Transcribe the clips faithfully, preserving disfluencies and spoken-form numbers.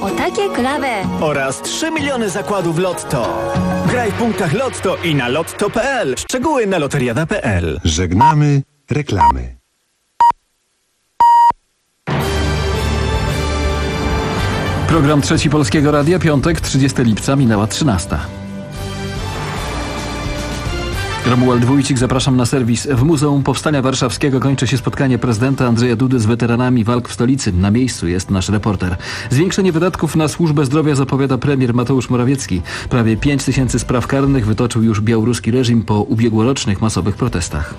O takie klawe oraz trzy miliony zakładów Lotto. Graj w punktach Lotto i na lotto kropka p l. Szczegóły na loteriada kropka p l. Żegnamy reklamy. Program Trzeci Polskiego Radia, piątek, trzydziestego lipca, minęła trzynasta. Romuald Wójcik, zapraszam na serwis. W Muzeum Powstania Warszawskiego kończy się spotkanie prezydenta Andrzeja Dudy z weteranami walk w stolicy. Na miejscu jest nasz reporter. Zwiększenie wydatków na służbę zdrowia zapowiada premier Mateusz Morawiecki. Prawie pięć tysięcy spraw karnych wytoczył już białoruski reżim po ubiegłorocznych masowych protestach.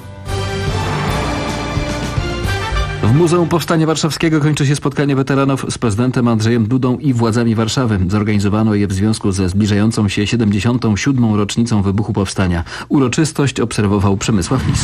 W Muzeum Powstania Warszawskiego kończy się spotkanie weteranów z prezydentem Andrzejem Dudą i władzami Warszawy. Zorganizowano je w związku ze zbliżającą się siedemdziesiątą siódmą rocznicą wybuchu powstania. Uroczystość obserwował Przemysław Lis.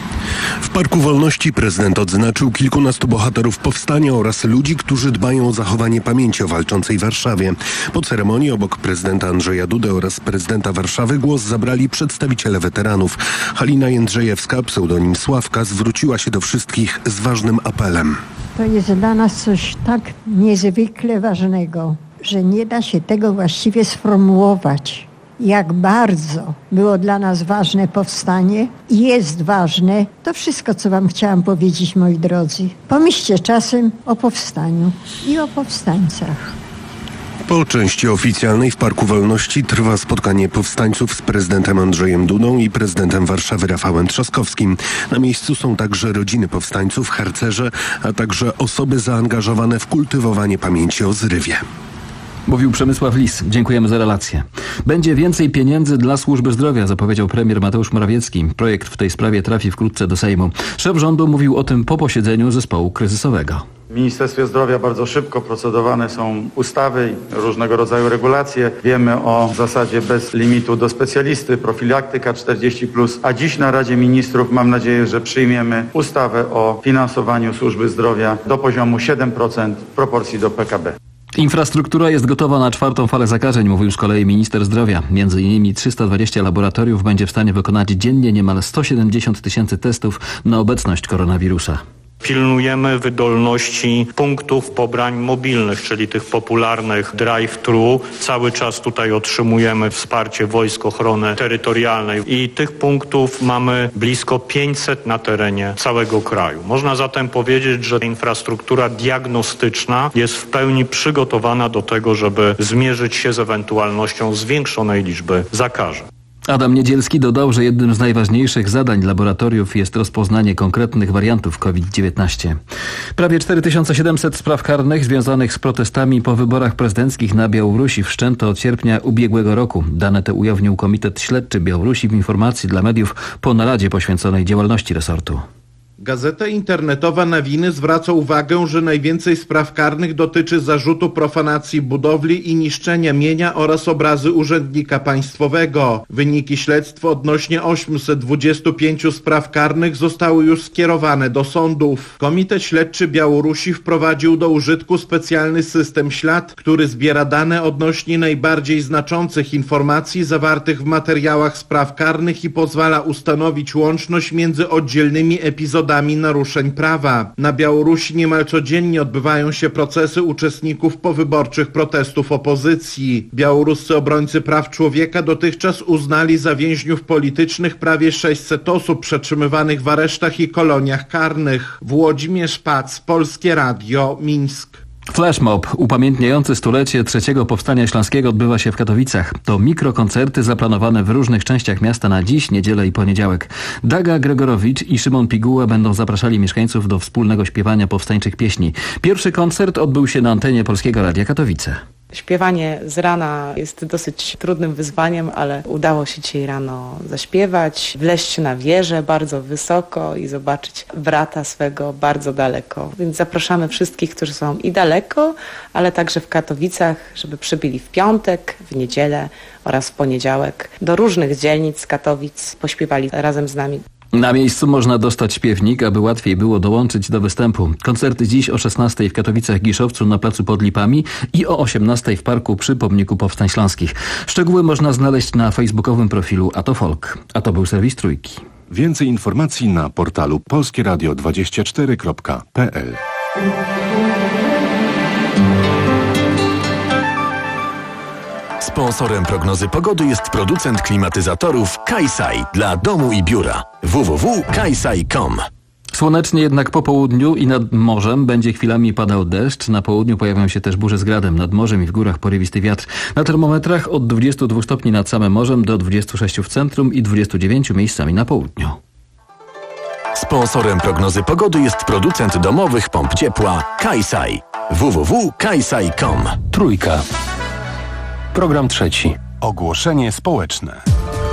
W Parku Wolności prezydent odznaczył kilkunastu bohaterów powstania oraz ludzi, którzy dbają o zachowanie pamięci o walczącej Warszawie. Po ceremonii obok prezydenta Andrzeja Dudy oraz prezydenta Warszawy głos zabrali przedstawiciele weteranów. Halina Jędrzejewska, pseudonim Sławka, zwróciła się do wszystkich z ważnym apelem. To jest dla nas coś tak niezwykle ważnego, że nie da się tego właściwie sformułować. Jak bardzo było dla nas ważne powstanie i jest ważne to wszystko, co wam chciałam powiedzieć, moi drodzy. Pomyślcie czasem o powstaniu i o powstańcach. Po części oficjalnej w Parku Wolności trwa spotkanie powstańców z prezydentem Andrzejem Dudą i prezydentem Warszawy Rafałem Trzaskowskim. Na miejscu są także rodziny powstańców, harcerze, a także osoby zaangażowane w kultywowanie pamięci o zrywie. Mówił Przemysław Lis. Dziękujemy za relację. Będzie więcej pieniędzy dla służby zdrowia, zapowiedział premier Mateusz Morawiecki. Projekt w tej sprawie trafi wkrótce do Sejmu. Szef rządu mówił o tym po posiedzeniu zespołu kryzysowego. W Ministerstwie Zdrowia bardzo szybko procedowane są ustawy i różnego rodzaju regulacje. Wiemy o zasadzie bez limitu do specjalisty, profilaktyka czterdzieści plus, a dziś na Radzie Ministrów mam nadzieję, że przyjmiemy ustawę o finansowaniu służby zdrowia do poziomu siedem procent w proporcji do P K B. Infrastruktura jest gotowa na czwartą falę zakażeń, mówił z kolei minister zdrowia. Między innymi trzysta dwadzieścia laboratoriów będzie w stanie wykonać dziennie niemal sto siedemdziesiąt tysięcy testów na obecność koronawirusa. Pilnujemy wydolności punktów pobrań mobilnych, czyli tych popularnych drive-thru. Cały czas tutaj otrzymujemy wsparcie Wojsk Ochrony Terytorialnej i tych punktów mamy blisko pięćset na terenie całego kraju. Można zatem powiedzieć, że infrastruktura diagnostyczna jest w pełni przygotowana do tego, żeby zmierzyć się z ewentualnością zwiększonej liczby zakażeń. Adam Niedzielski dodał, że jednym z najważniejszych zadań laboratoriów jest rozpoznanie konkretnych wariantów COVID dziewiętnaście. Prawie cztery tysiące siedemset spraw karnych związanych z protestami po wyborach prezydenckich na Białorusi wszczęto od sierpnia ubiegłego roku. Dane te ujawnił Komitet Śledczy Białorusi w informacji dla mediów po naradzie poświęconej działalności resortu. Gazeta internetowa Nawiny zwraca uwagę, że najwięcej spraw karnych dotyczy zarzutu profanacji budowli i niszczenia mienia oraz obrazy urzędnika państwowego. Wyniki śledztwa odnośnie osiemset dwudziestu pięciu spraw karnych zostały już skierowane do sądów. Komitet Śledczy Białorusi wprowadził do użytku specjalny system ślad, który zbiera dane odnośnie najbardziej znaczących informacji zawartych w materiałach spraw karnych i pozwala ustanowić łączność między oddzielnymi epizodami naruszeń prawa. Na Białorusi niemal codziennie odbywają się procesy uczestników powyborczych protestów opozycji. Białoruscy obrońcy praw człowieka dotychczas uznali za więźniów politycznych prawie sześćset osób przetrzymywanych w aresztach i koloniach karnych. Włodzimierz Pac, Polskie Radio, Mińsk. Flashmob upamiętniający stulecie trzeciego Powstania Śląskiego odbywa się w Katowicach. To mikrokoncerty zaplanowane w różnych częściach miasta na dziś, niedzielę i poniedziałek. Daga Gregorowicz i Szymon Piguła będą zapraszali mieszkańców do wspólnego śpiewania powstańczych pieśni. Pierwszy koncert odbył się na antenie Polskiego Radia Katowice. Śpiewanie z rana jest dosyć trudnym wyzwaniem, ale udało się dzisiaj rano zaśpiewać, wleźć na wieżę bardzo wysoko i zobaczyć brata swego bardzo daleko. Więc zapraszamy wszystkich, którzy są i daleko, ale także w Katowicach, żeby przybyli w piątek, w niedzielę oraz w poniedziałek do różnych dzielnic Katowic, pośpiewali razem z nami. Na miejscu można dostać śpiewnik, aby łatwiej było dołączyć do występu. Koncerty dziś o szesnastej w Katowicach-Giszowcu na placu Pod Lipami i o osiemnastej w parku przy Pomniku Powstań Śląskich. Szczegóły można znaleźć na facebookowym profilu A to Folk. A to był serwis Trójki. Więcej informacji na portalu polskie radio dwadzieścia cztery kropka p l. Sponsorem prognozy pogody jest producent klimatyzatorów Kaisai dla domu i biura. w w w kropka kaisai kropka com. Słonecznie jednak po południu i nad morzem będzie chwilami padał deszcz. Na południu pojawią się też burze z gradem. Nad morzem i w górach porywisty wiatr. Na termometrach od dwudziestu dwóch stopni nad samym morzem do dwudziestu sześciu w centrum i dwudziestu dziewięciu miejscami na południu. Sponsorem prognozy pogody jest producent domowych pomp ciepła Kaisai. w w w kropka kaisai kropka com. Trójka. Program trzeci. Ogłoszenie społeczne.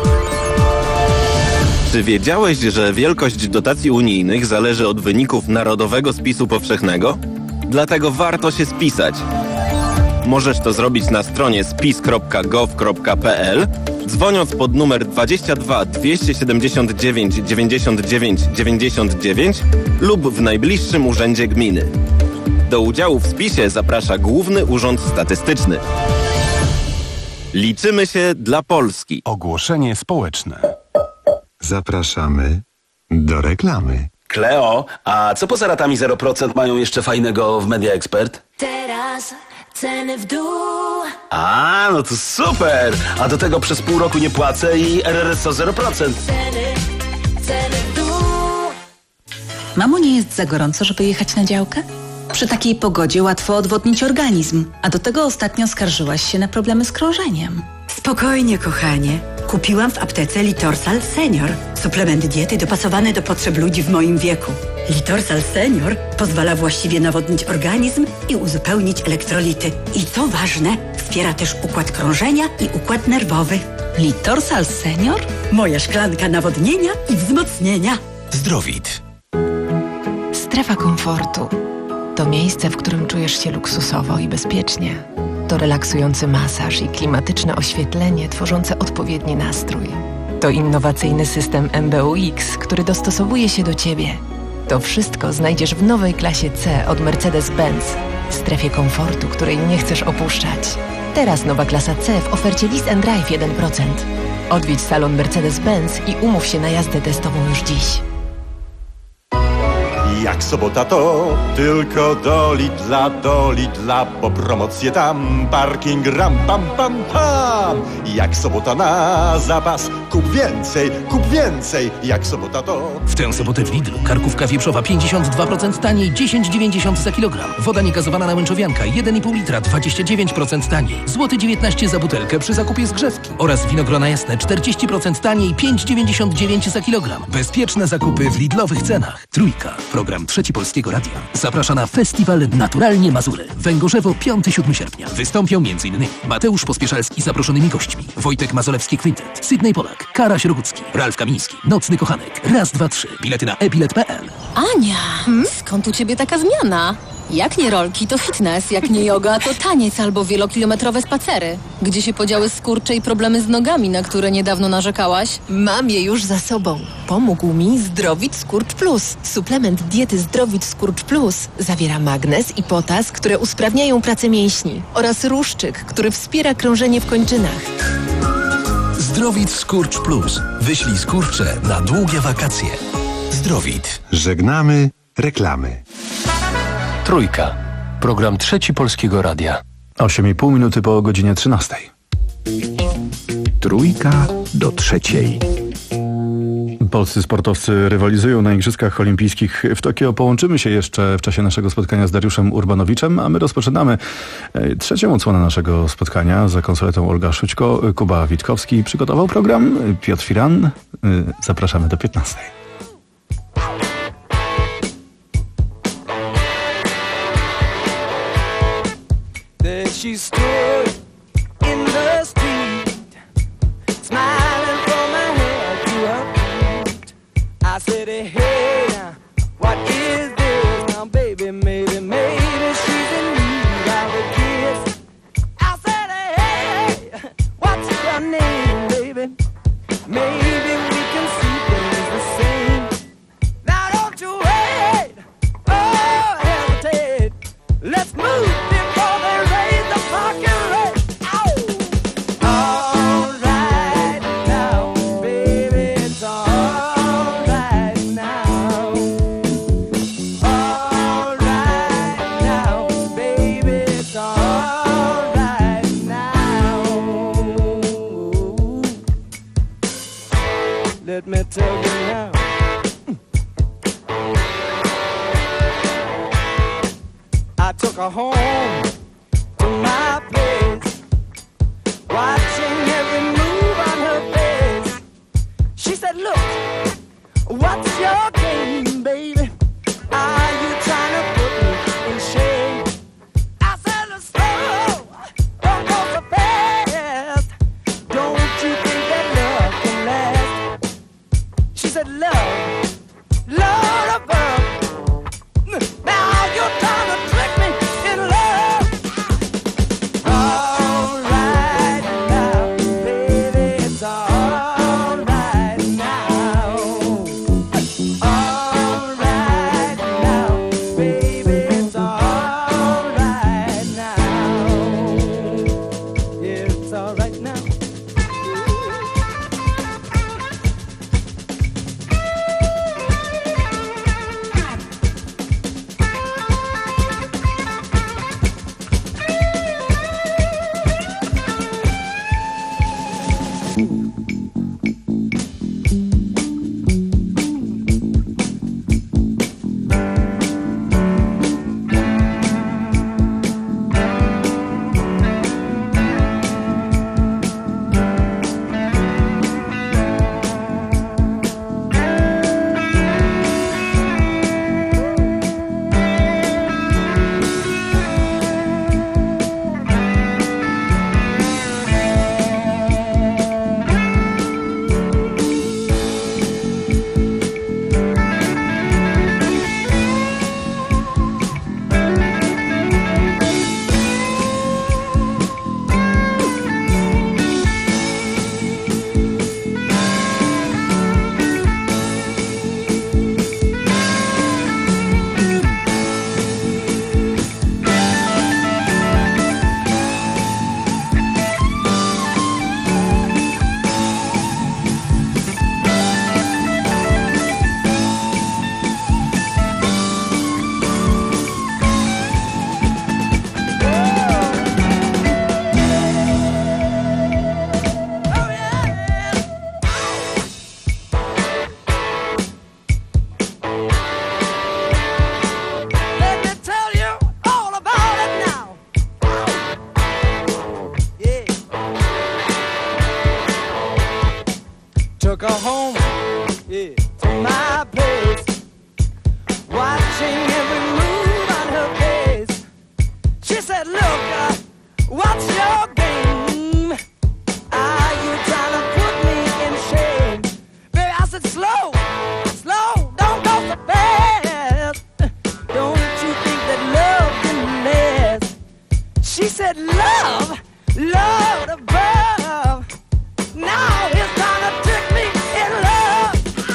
Czy wiedziałeś, że wielkość dotacji unijnych zależy od wyników Narodowego Spisu Powszechnego? Dlatego warto się spisać. Możesz to zrobić na stronie spis kropka gov kropka p l, dzwoniąc pod numer dwadzieścia dwa dwieście siedemdziesiąt dziewięć dziewięćdziesiąt dziewięć dziewięćdziesiąt dziewięć lub w najbliższym urzędzie gminy. Do udziału w spisie zaprasza Główny Urząd Statystyczny. Liczymy się dla Polski. Ogłoszenie społeczne. Zapraszamy do reklamy. Kleo, a co poza ratami zero procent mają jeszcze fajnego w Media Expert? Teraz ceny w dół. A, no to super! A do tego przez pół roku nie płacę i R R S O zero procent. Ceny, ceny w dół. Mamo, nie jest za gorąco, żeby jechać na działkę? Przy takiej pogodzie łatwo odwodnić organizm, a do tego ostatnio skarżyłaś się na problemy z krążeniem. Spokojnie, kochanie. Kupiłam w aptece Litorsal Senior. Suplement diety dopasowany do potrzeb ludzi w moim wieku. Litorsal Senior pozwala właściwie nawodnić organizm i uzupełnić elektrolity. I co ważne, wspiera też układ krążenia i układ nerwowy. Litorsal Senior? Moja szklanka nawodnienia i wzmocnienia. Zdrowit. Strefa komfortu. To miejsce, w którym czujesz się luksusowo i bezpiecznie. To relaksujący masaż i klimatyczne oświetlenie tworzące odpowiedni nastrój. To innowacyjny system M B U X, który dostosowuje się do Ciebie. To wszystko znajdziesz w nowej klasie C od Mercedes-Benz, w strefie komfortu, której nie chcesz opuszczać. Teraz nowa klasa C w ofercie Lease and Drive jeden procent. Odwiedź salon Mercedes-Benz i umów się na jazdę testową już dziś. Jak sobota to tylko do Lidla, do Lidla, bo promocje tam, parking ram, pam, pam, pam. Jak sobota na zapas, kup więcej, kup więcej, jak sobota to... W tę sobotę w Lidlu karkówka wieprzowa pięćdziesiąt dwa procent taniej, dziesięć dziewięćdziesiąt za kilogram. Woda niegazowana na łęczowianka jeden i pół litra, dwadzieścia dziewięć procent taniej. Złoty dziewiętnaście za butelkę przy zakupie zgrzewki. Oraz winogrona jasne czterdzieści procent taniej, pięć dziewięćdziesiąt dziewięć za kilogram. Bezpieczne zakupy w Lidlowych cenach. Trójka. Program Trzeci Polskiego Radia zaprasza na festiwal Naturalnie Mazury. Węgorzewo piątego do siódmego sierpnia. Wystąpią m.in. Mateusz Pospieszalski z zaproszonymi gośćmi, Wojtek Mazolewski Quintet, Sydney Polak, Karaś Rogucki, Ralf Kamiński, Nocny Kochanek, raz, dwa, trzy. Bilety na e bilet kropka p l. Ania, hmm? Skąd u Ciebie taka zmiana? Jak nie rolki, to fitness, jak nie yoga, to taniec albo wielokilometrowe spacery. Gdzie się podziały skurcze i problemy z nogami, na które niedawno narzekałaś? Mam je już za sobą. Pomógł mi Zdrowit Skurcz Plus. Suplement diety Zdrowit Skurcz Plus zawiera magnez i potas, które usprawniają pracę mięśni oraz ruszczyk, który wspiera krążenie w kończynach. Zdrowit Skurcz Plus. Wyślij skurcze na długie wakacje. Zdrowit. Żegnamy reklamy. Trójka. Program Trzeci Polskiego Radia. osiem i pół minuty po godzinie trzynastej. Trójka do trzeciej. Polscy sportowcy rywalizują na Igrzyskach Olimpijskich w Tokio. Połączymy się jeszcze w czasie naszego spotkania z Dariuszem Urbanowiczem, a my rozpoczynamy trzecią odsłonę naszego spotkania. Za konsoletą Olga Szućko, Kuba Witkowski przygotował program. Piotr Firan. Zapraszamy do piętnastej. She stood in the street, smiling from her head to her feet. I said, hey, now, what is this? Now, baby, maybe, maybe she's in need of a kiss. I said, hey, what's your name, baby? Maybe we can see things the same. Now, don't you wait, oh, hesitate. Let's move before they raise the fucking rate. Ow! let me tell you now. I took her home to my place, watching every move on her face. She said, look, what's your game, baby? Are you trying to put me in shame? I said, slow, don't go so fast. Don't you think that love can last? She said, love, love above. Now you're trying to trick me in love. All right now, baby, it's all right now. All right now, baby, it's all right now. Yeah, it's all right now. Let me tell you all about it now. Yeah. Took her home, yeah, to my place, watching every move on her face. She said, look, uh, what's your game? Are you trying to put me in shame? Baby, I said, slow, slow, don't go so fast. Don't you think that love can last? She said, love, love above. Now it's time to trick me in love.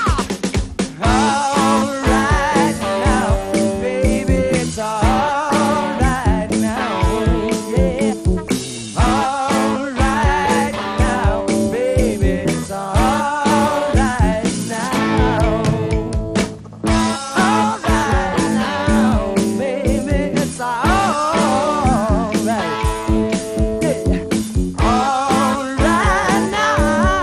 All right now, baby, it's all right now, yeah. All right now, baby, it's all right now. All right now, baby, it's all right. Yeah. All right now,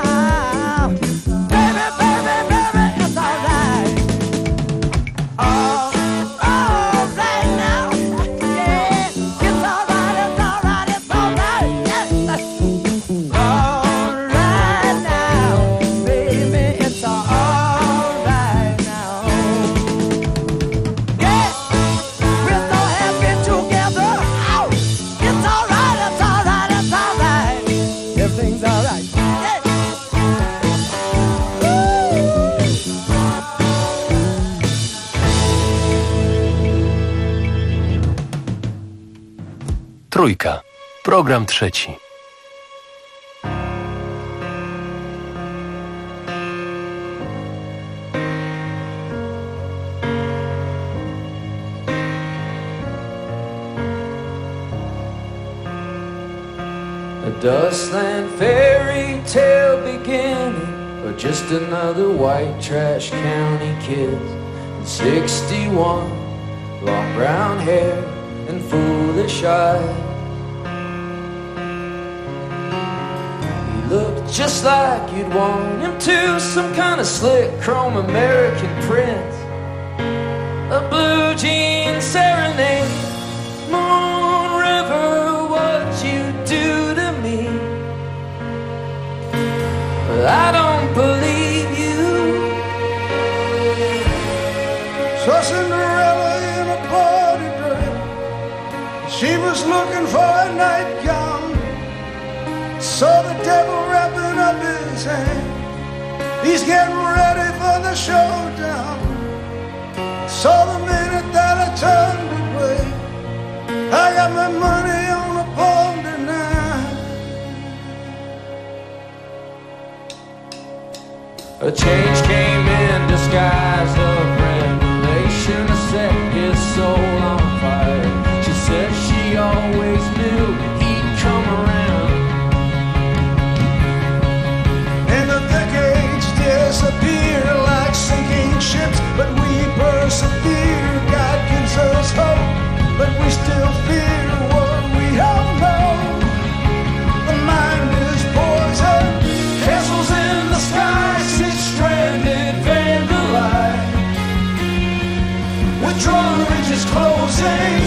baby, baby, baby, it's all right. All, all right now, yeah, it's all right, it's all right, it's all right, yes. All right now, baby, it's all right now. Yeah, we're so happy together. Ow! It's all right, it's all right, it's all right. Everything's all right. Yeah. Trójka. Program trzeci. A dustland fairy tale beginning, or just another white trash county kid. sixty-one, long brown hair and foolish eyes. He looked just like you'd want him to. Some kind of slick chrome American prince, a blue jean serenade. Moon River, what you do to me, I don't believe you. So Cinderella in a party dress, she was looking for a nightgown. Saw the devil wrapping up his hand, he's getting ready for the showdown. Saw the minute that I turned away, I got my money on a pawn tonight. A change came in disguise of revelation, to set his soul on fire. She said she always knew he'd come around. And the decades disappear like sinking ships, but we persevere. God gives us hope, but we still fear what we don't know. The mind is poison, Castles in the sky, six stranded vandalite, withdrawn ridges closing.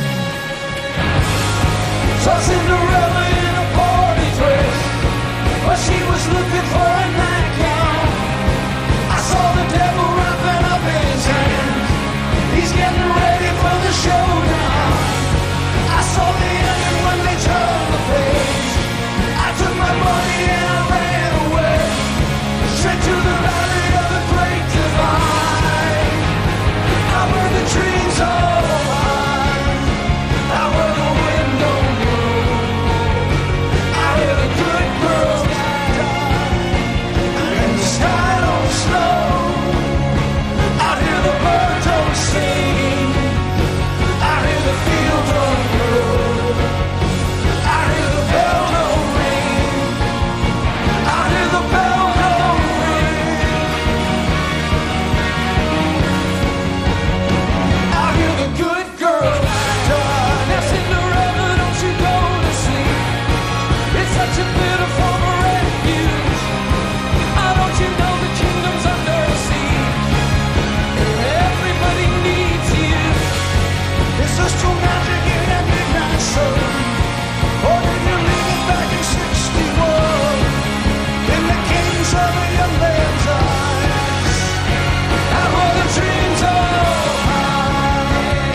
Saw Cinderella in a party dress, but she was looking for a nightgown. I saw the devil wrapping up his hands, he's getting ready for the showdown. I saw the ending when they turned the page. I took my money and I ran away, straight to the valley of the great divide. I burned the dreams all mine, I where the wind don't blow. I hear the good girls die, and the sky don't snow. I hear the birds don't sing, I hear the fields don't grow. I hear the bell don't ring, I hear the bell don't ring. I hear the good girls die. Now Cinderella, don't you go to sleep, it's such a bitter form of refuge. Oh, don't you know the kingdom's under siege, and everybody needs you. it's just too magic in that midnight sun. Or did you leave it back in sixty-one, in the kings of a young man's eyes? I wore the dreams all mine.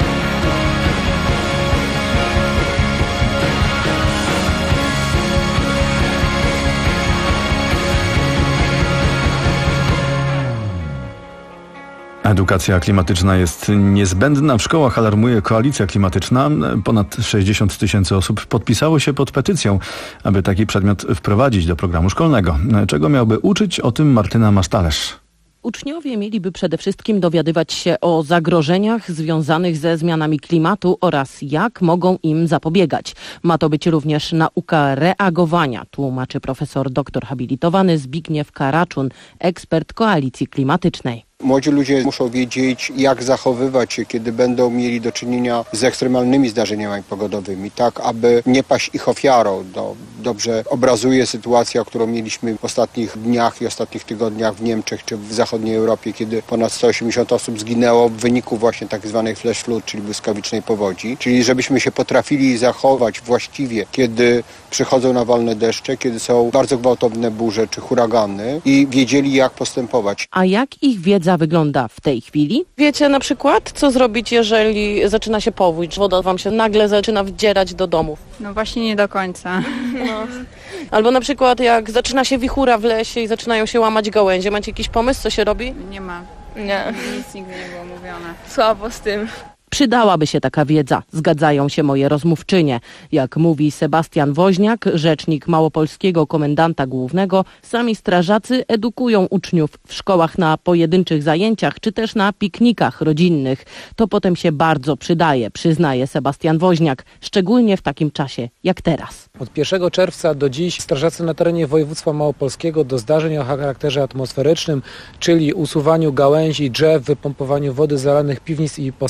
Edukacja klimatyczna jest niezbędna. W szkołach alarmuje Koalicja Klimatyczna. Ponad sześćdziesiąt tysięcy osób podpisało się pod petycją, aby taki przedmiot wprowadzić do programu szkolnego. Czego miałby uczyć? O tym Martyna Masztalerz. Uczniowie mieliby przede wszystkim dowiadywać się o zagrożeniach związanych ze zmianami klimatu oraz jak mogą im zapobiegać. Ma to być również nauka reagowania, tłumaczy profesor doktor habilitowany Zbigniew Karaczun, ekspert Koalicji Klimatycznej. Młodzi ludzie muszą wiedzieć, jak zachowywać się, kiedy będą mieli do czynienia z ekstremalnymi zdarzeniami pogodowymi, tak aby nie paść ich ofiarą. No, dobrze obrazuje sytuacja, którą mieliśmy w ostatnich dniach i ostatnich tygodniach w Niemczech czy w zachodniej Europie, kiedy ponad sto osiemdziesiąt osób zginęło w wyniku właśnie tak zwanej flash flood, czyli błyskawicznej powodzi. Czyli żebyśmy się potrafili zachować właściwie, kiedy przychodzą nawalne deszcze, kiedy są bardzo gwałtowne burze czy huragany i wiedzieli, jak postępować. A jak ich wiedza wygląda w tej chwili? Wiecie na przykład, co zrobić, jeżeli zaczyna się powódź? Woda wam się nagle zaczyna wdzierać do domów. No właśnie nie do końca. No. Albo na przykład jak zaczyna się wichura w lesie i zaczynają się łamać gałęzie. Macie jakiś pomysł, co się robi? Nie ma. Nie. Nic nigdy nie było mówione. Słabo z tym. Przydałaby się taka wiedza, zgadzają się moje rozmówczynie. Jak mówi Sebastian Woźniak, rzecznik Małopolskiego Komendanta Głównego, sami strażacy edukują uczniów w szkołach na pojedynczych zajęciach czy też na piknikach rodzinnych. To potem się bardzo przydaje, przyznaje Sebastian Woźniak, szczególnie w takim czasie jak teraz. Od pierwszego czerwca do dziś strażacy na terenie województwa małopolskiego do zdarzeń o charakterze atmosferycznym, czyli usuwaniu gałęzi, drzew, wypompowaniu wody z zalanych piwnic i posesji,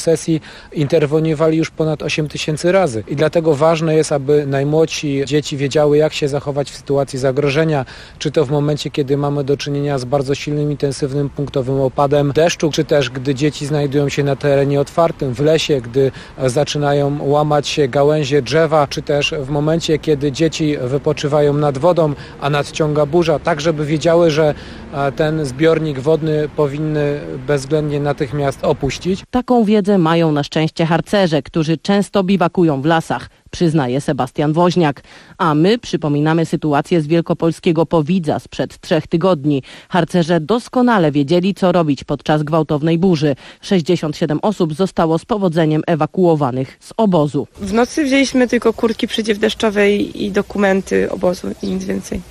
interweniowali już ponad osiem tysięcy razy. I dlatego ważne jest, aby najmłodsi dzieci wiedziały, jak się zachować w sytuacji zagrożenia, czy to w momencie, kiedy mamy do czynienia z bardzo silnym, intensywnym, punktowym opadem deszczu, czy też gdy dzieci znajdują się na terenie otwartym, w lesie, gdy zaczynają łamać się gałęzie drzewa, czy też w momencie, kiedy dzieci wypoczywają nad wodą, a nadciąga burza, tak żeby wiedziały, że ten zbiornik wodny powinny bezwzględnie natychmiast opuścić. Taką wiedzę mają na szczęście harcerze, którzy często biwakują w lasach, przyznaje Sebastian Woźniak. A my przypominamy sytuację z wielkopolskiego Powidza sprzed trzech tygodni. Harcerze doskonale wiedzieli, co robić podczas gwałtownej burzy. sześćdziesiąt siedem osób zostało z powodzeniem ewakuowanych z obozu. W nocy wzięliśmy tylko kurtki przeciwdeszczowe i dokumenty obozu i nic więcej.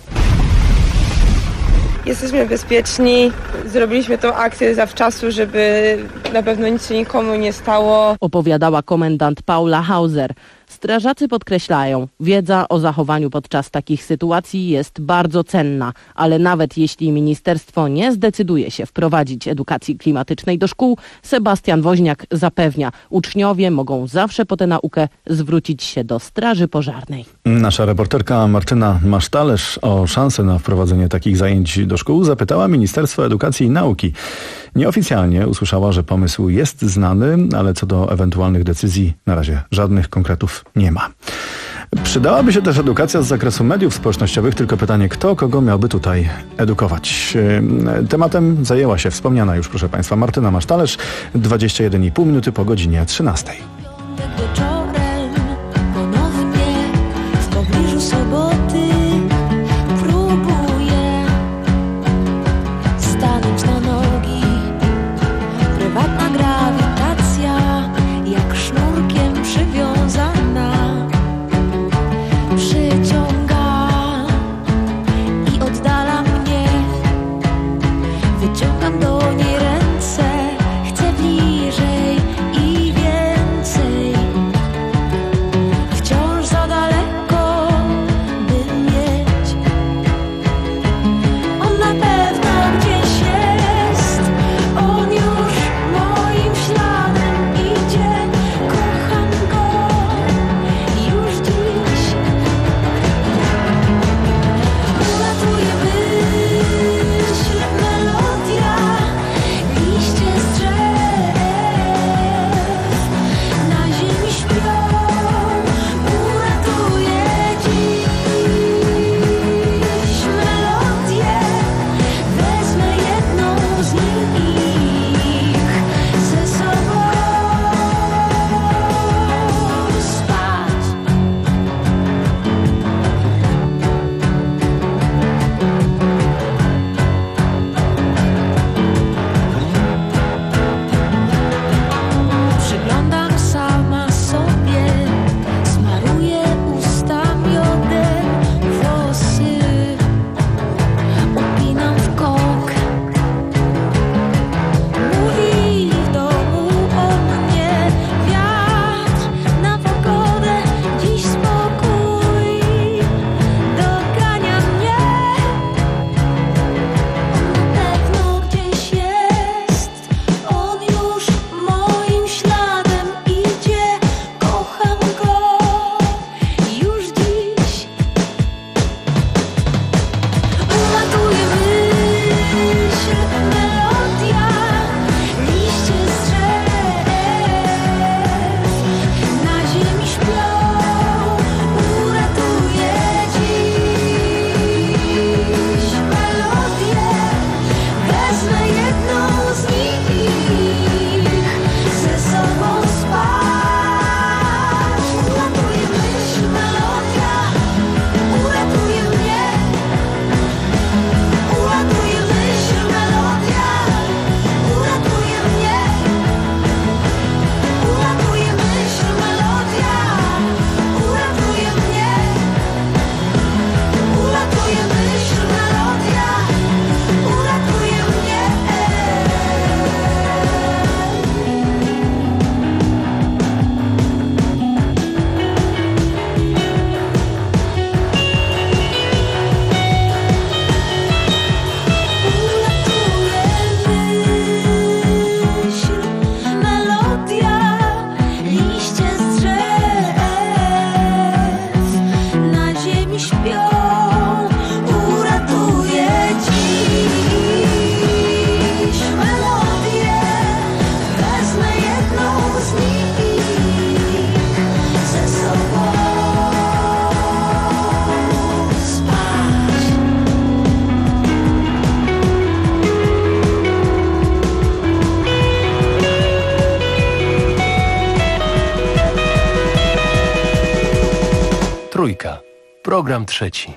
Jesteśmy bezpieczni, zrobiliśmy tą akcję zawczasu, żeby na pewno nic się nikomu nie stało. Opowiadała komendant Paula Hauser. Strażacy podkreślają, wiedza o zachowaniu podczas takich sytuacji jest bardzo cenna, ale nawet jeśli ministerstwo nie zdecyduje się wprowadzić edukacji klimatycznej do szkół, Sebastian Woźniak zapewnia, uczniowie mogą zawsze po tę naukę zwrócić się do Straży Pożarnej. Nasza reporterka Martyna Masztalerz o szansę na wprowadzenie takich zajęć do szkół zapytała Ministerstwo Edukacji i Nauki. Nieoficjalnie usłyszała, że pomysł jest znany, ale co do ewentualnych decyzji na razie żadnych konkretów nie ma. Przydałaby się też edukacja z zakresu mediów społecznościowych, tylko pytanie, kto kogo miałby tutaj edukować. Tematem zajęła się wspomniana już, proszę Państwa, Martyna Masztalerz, dwadzieścia jeden i pół minuty po godzinie trzynastej. Wieczorem ponownie w pobliżu soboty próbuję stanąć na nogi. Prywatna grawitacja jak sznurkiem przywiązana przyciąga i oddala mnie. Wyciągam do niej ręce, chcę bliżej i więcej. Wciąż za daleko, Trójka. Program trzeci.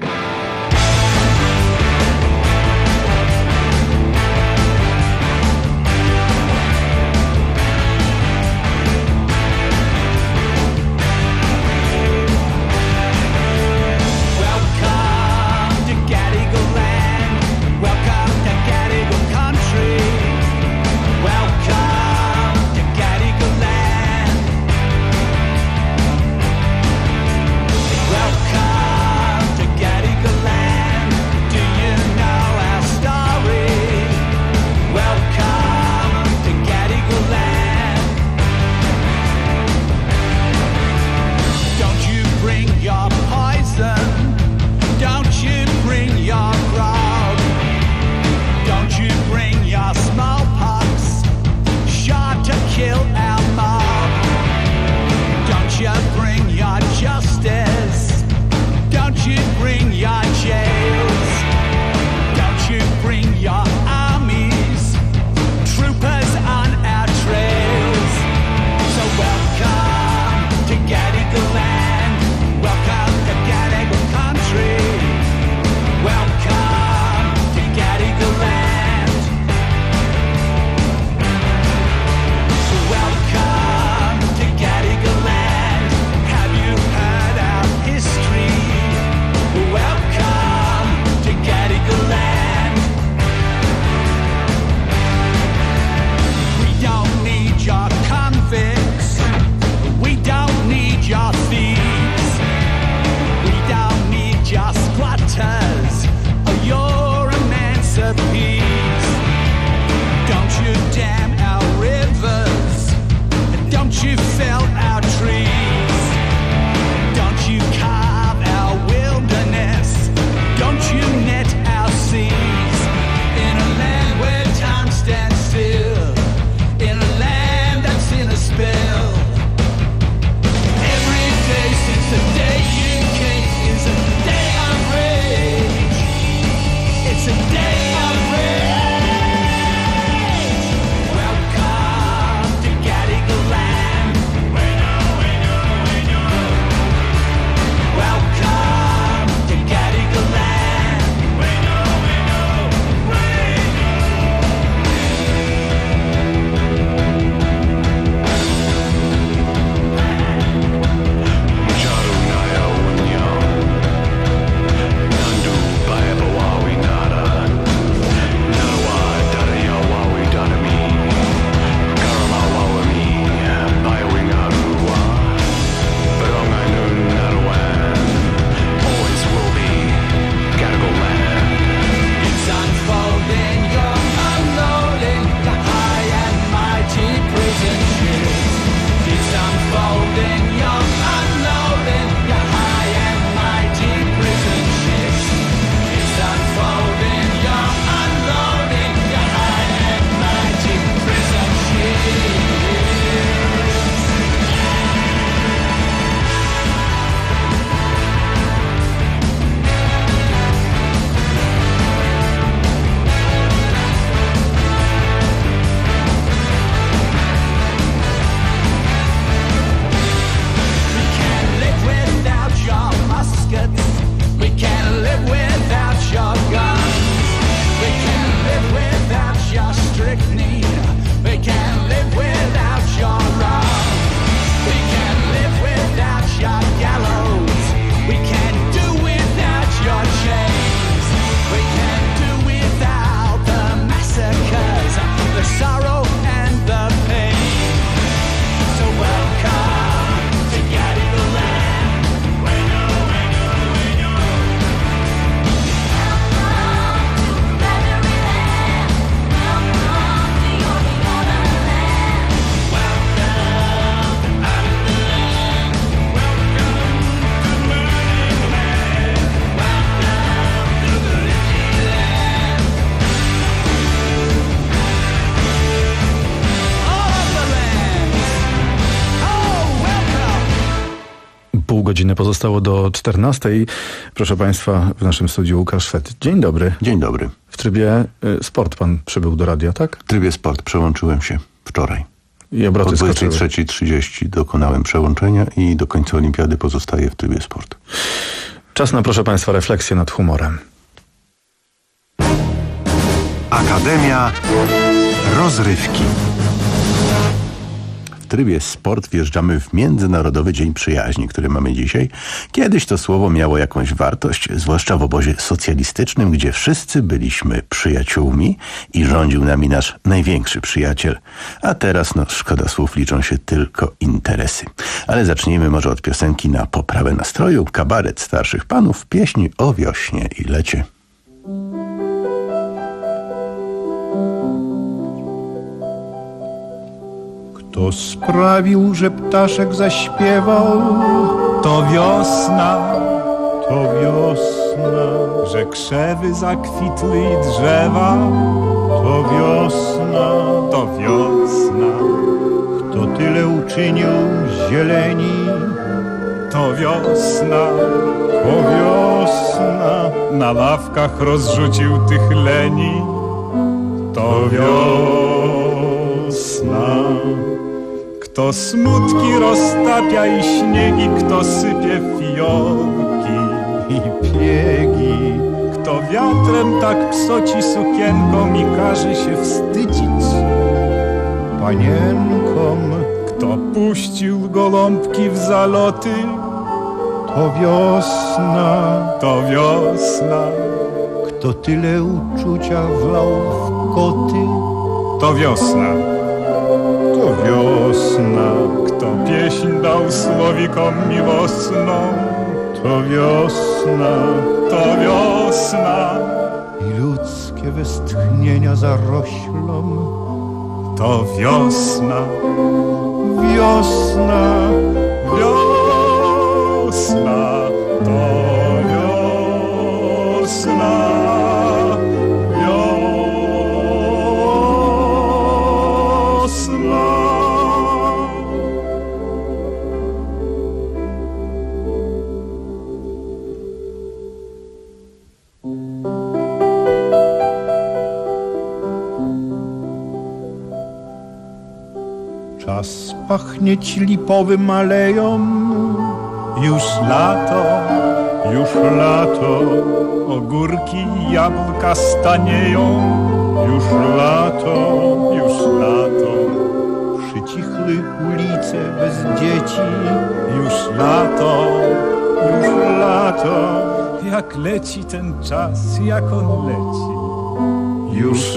Pół godziny pozostało do czternastej. Proszę Państwa, w naszym studiu Łukasz Szwed. Dzień dobry. Dzień dobry. W trybie y, sport pan przybył do radia, tak? W trybie sport przełączyłem się wczoraj. I obroty o skoczyły. dwudziestej trzeciej trzydzieści dokonałem przełączenia i do końca olimpiady pozostaję w trybie sport. Czas na, proszę Państwa, refleksję nad humorem. Akademia Rozrywki. W trybie sport wjeżdżamy w Międzynarodowy Dzień Przyjaźni, który mamy dzisiaj. Kiedyś to słowo miało jakąś wartość, zwłaszcza w obozie socjalistycznym, gdzie wszyscy byliśmy przyjaciółmi i rządził nami nasz największy przyjaciel. A teraz, no szkoda słów, liczą się tylko interesy. Ale zacznijmy może od piosenki na poprawę nastroju. Kabaret starszych panów, pieśń o wiośnie i lecie. Kto sprawił, że ptaszek zaśpiewał? To wiosna, to wiosna. Że krzewy zakwitły i drzewa? To wiosna, to wiosna. Kto tyle uczynił zieleni? To wiosna, to wiosna. Na ławkach rozrzucił tych leni? To wiosna. Kto smutki roztapia i śniegi, kto sypie fiołki i piegi, kto wiatrem tak psoci sukienką i każe się wstydzić panienkom, kto puścił gołąbki w zaloty, to wiosna, to wiosna. Kto tyle uczucia wlał w koty, to wiosna. To wiosna. Kto pieśń dał słowikom miłosną, to wiosna, to wiosna. I ludzkie westchnienia zaroślą, to wiosna, wiosna, wiosna, to wiosna. Czas pachnieć lipowym aleją, już lato, już lato. Ogórki i jabłka stanieją, już lato, już lato. Przycichły ulice bez dzieci, już lato, już lato. Jak leci ten czas, jak on leci, już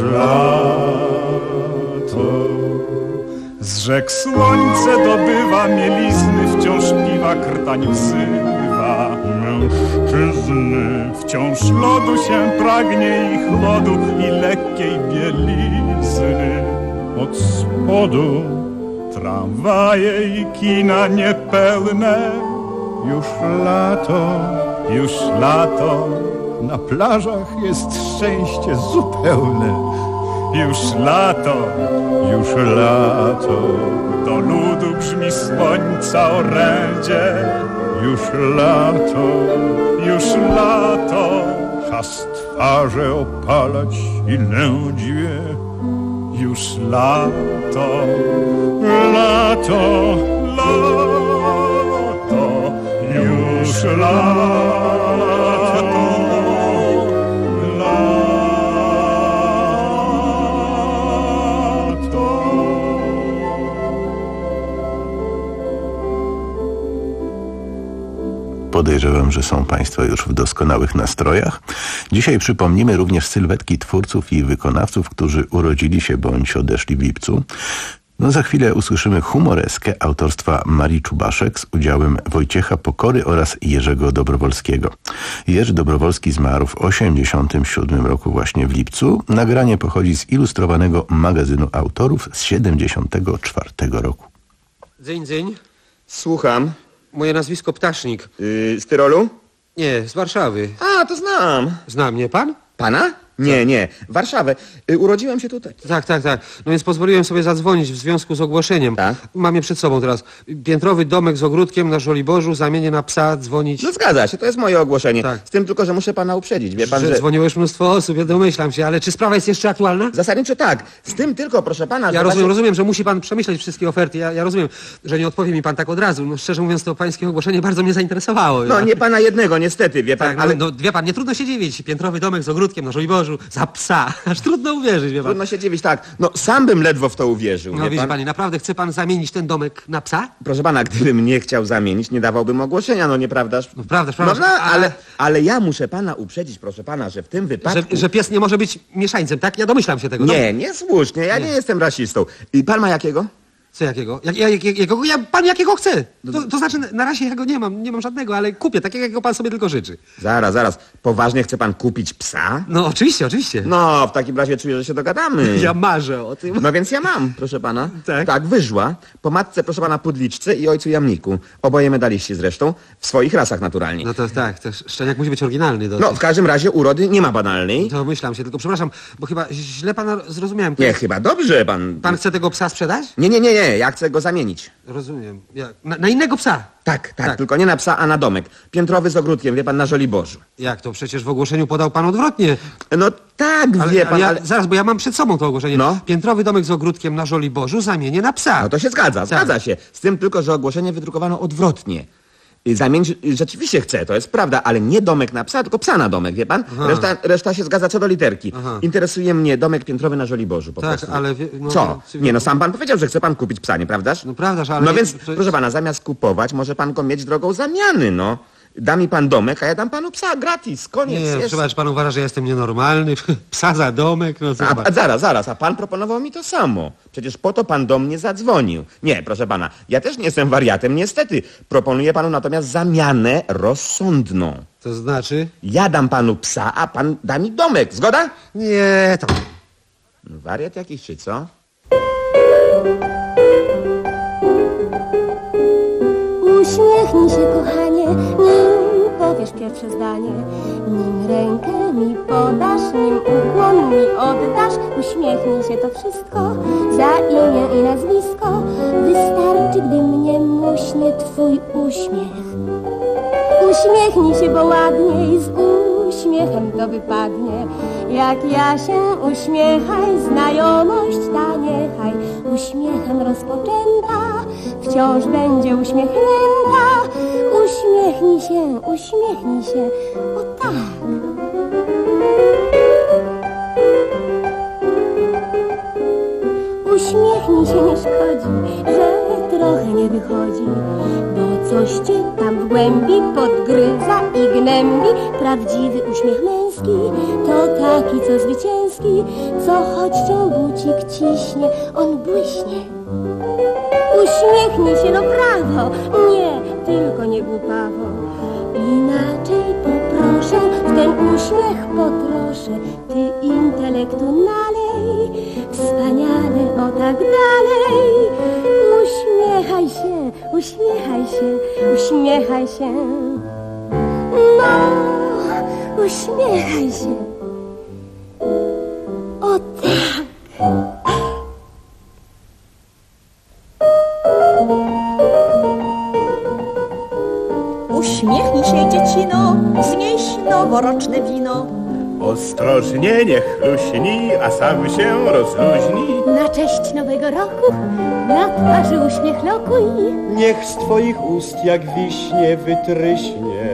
lato. Z rzek słońce dobywa mielizny, wciąż piwa krtań wzywa. Mężczyzny wciąż lodu się pragnie i chłodu i lekkiej bielizny. Od spodu tramwaje i kina niepełne. Już lato, już lato. Na plażach jest szczęście zupełne. Już lato, już lato. Do ludu brzmi słońca orędzie. Już lato, już lato. Czas twarze opalać i lędźwie. Już lato, lato, lato. Już lato. Podejrzewam, że są Państwo już w doskonałych nastrojach. Dzisiaj przypomnimy również sylwetki twórców i wykonawców, którzy urodzili się bądź odeszli w lipcu. No za chwilę usłyszymy humoreskę autorstwa Marii Czubaszek z udziałem Wojciecha Pokory oraz Jerzego Dobrowolskiego. Jerzy Dobrowolski zmarł w osiemdziesiątym siódmym roku właśnie w lipcu. Nagranie pochodzi z ilustrowanego magazynu autorów z siedemdziesiątego czwartego roku. Dzyń, dzyń. Słucham. Moje nazwisko Ptasznik. Yy, z Tyrolu? Nie, z Warszawy. A, to znam. Zna mnie pan? Pana? Nie, nie. Warszawę. Y, urodziłem się tutaj. Tak, tak, tak. No więc pozwoliłem sobie zadzwonić w związku z ogłoszeniem. Tak? Mam je przed sobą teraz. Piętrowy domek z ogródkiem na Żoliborzu, zamienię na psa, dzwonić. No zgadza się, to jest moje ogłoszenie. Tak. Z tym tylko, że muszę pana uprzedzić. Wie pan, że, że... dzwoniło już mnóstwo osób, ja domyślam się, ale czy sprawa jest jeszcze aktualna? Zasadniczo tak. Z tym tylko, proszę pana, Ja że... rozumiem, właśnie- rozumiem, że musi pan przemyśleć wszystkie oferty. Ja, ja rozumiem, że nie odpowie mi pan tak od razu. No szczerze mówiąc, to pańskie ogłoszenie bardzo mnie zainteresowało. No ja... nie pana jednego, niestety, wie pan, Tak, ale... no, no wie pan, nie trudno się dziwić. Piętrowy domek z ogródkiem na Żoliborzu, za psa. Aż trudno uwierzyć, wie pan. Trudno się dziwić, tak. No sam bym ledwo w to uwierzył, No wie widzi pan? pani, naprawdę chce pan zamienić ten domek na psa? Proszę pana, gdybym nie chciał zamienić, nie dawałbym ogłoszenia, no nieprawdaż? No prawda, prawda. No, no ale, ale ja muszę pana uprzedzić, proszę pana, że w tym wypadku... Że, że pies nie może być mieszańcem, tak? Ja domyślam się tego. Nie, nie słusznie, ja nie, nie jestem rasistą. I pan ma jakiego? Co jakiego? Jak, jak, jakiego? Ja, pan jakiego chce? To, to znaczy, na razie ja go nie mam, nie mam żadnego, ale kupię, takiego, jakiego pan sobie tylko życzy. Zaraz, zaraz. Poważnie chce pan kupić psa? No oczywiście, oczywiście. No, w takim razie czuję, że się dogadamy. Ja marzę o tym. No więc ja mam, proszę pana. Tak? Tak, wyżła. Po matce, proszę pana, pudliczce i ojcu jamniku. Oboje medaliści zresztą, w swoich rasach naturalnie. No to tak, to szczeniak musi być oryginalny. Dosyć. No, w każdym razie urody nie ma banalnej. To myślam się, tylko przepraszam, bo chyba źle pana zrozumiałem. Nie, chyba dobrze pan... Pan chce tego psa sprzedać? Nie, nie, nie, nie, ja chcę go zamienić. Rozumiem. Ja, na, na innego psa? Tak, tak, tak, tylko nie na psa, a na domek. Piętrowy z ogródkiem, wie pan, na Żoliborzu. Jak to? Przecież w ogłoszeniu podał pan odwrotnie. No tak, ale, wie pan, ale, ja, ale... Zaraz, bo ja mam przed sobą to ogłoszenie. No. Piętrowy domek z ogródkiem na Żoliborzu zamienię na psa. No to się zgadza, zgadza tak. się. Z tym tylko, że ogłoszenie wydrukowano odwrotnie. Zamienić rzeczywiście chcę, to jest prawda, ale nie domek na psa, tylko psa na domek, wie pan? Reszta, reszta się zgadza co do literki. Aha. Interesuje mnie domek piętrowy na Żoliborzu po tak, prostu. ale... Wie, no, co? Nie, no sam pan powiedział, że chce pan kupić psa, nieprawdaż? No prawdaż, ale... No więc, to... proszę pana, zamiast kupować, może pan go mieć drogą zamiany, no. Da mi pan domek, a ja dam panu psa gratis, koniec. Nie, jest. przecież pan uważa, że ja jestem nienormalny, psa za domek, no co a, a zaraz, zaraz, a pan proponował mi to samo. Przecież po to pan do mnie zadzwonił. Nie, proszę pana, ja też nie jestem wariatem, niestety. Proponuję panu natomiast zamianę rozsądną. To znaczy? Ja dam panu psa, a pan da mi domek, zgoda? Nie, to... Wariat jakiś, czy co? Uśmiechnij się, kochanie, nim powiesz pierwsze zdanie. Nim rękę mi podasz, nim ukłon mi oddasz. Uśmiechnij się, to wszystko, za imię i nazwisko. Wystarczy, gdy mnie muśnie twój uśmiech. Uśmiechnij się, bo ładniej z uśmiechem to wypadnie. Jak ja się uśmiechaj, znajomość ta niechaj uśmiechem rozpoczęta wciąż będzie uśmiechnięta. Uśmiechnij się, uśmiechnij się, o tak. Uśmiechnij się, nie szkodzi, że trochę nie wychodzi, bo coś cię tam w głębi podgryza i gnębi. Prawdziwy uśmiech męski to taki, co zwycięski, co choć cię bucik ciśnie, on błyśnie. Uśmiechnij się, no brawo, nie, tylko nie głupawo. Inaczej poproszę, w ten uśmiech potroszę. Ty intelektu nalej, wspaniale, o tak dalej. Uśmiechaj się, uśmiechaj się, uśmiechaj się. No, uśmiechaj się. O tak. Uśmiechnij się, dziecino, znieś noworoczne wino. Ostrożnie niech luśni, a sam się rozluźni. Na cześć nowego roku, na twarzy uśmiech lokuj. Niech z twoich ust jak wiśnie wytryśnie.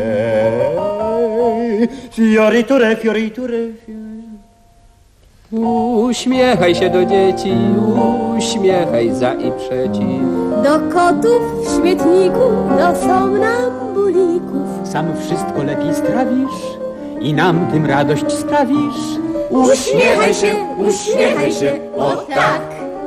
Fioriture, fioriture, Uśmiechaj się do dzieci, uśmiechaj za i przeciw. Do kotów w śmietniku, do somnambulików. Sam wszystko lepiej strawisz i nam tym radość sprawisz. Uśmiechaj się, uśmiechaj się, o tak.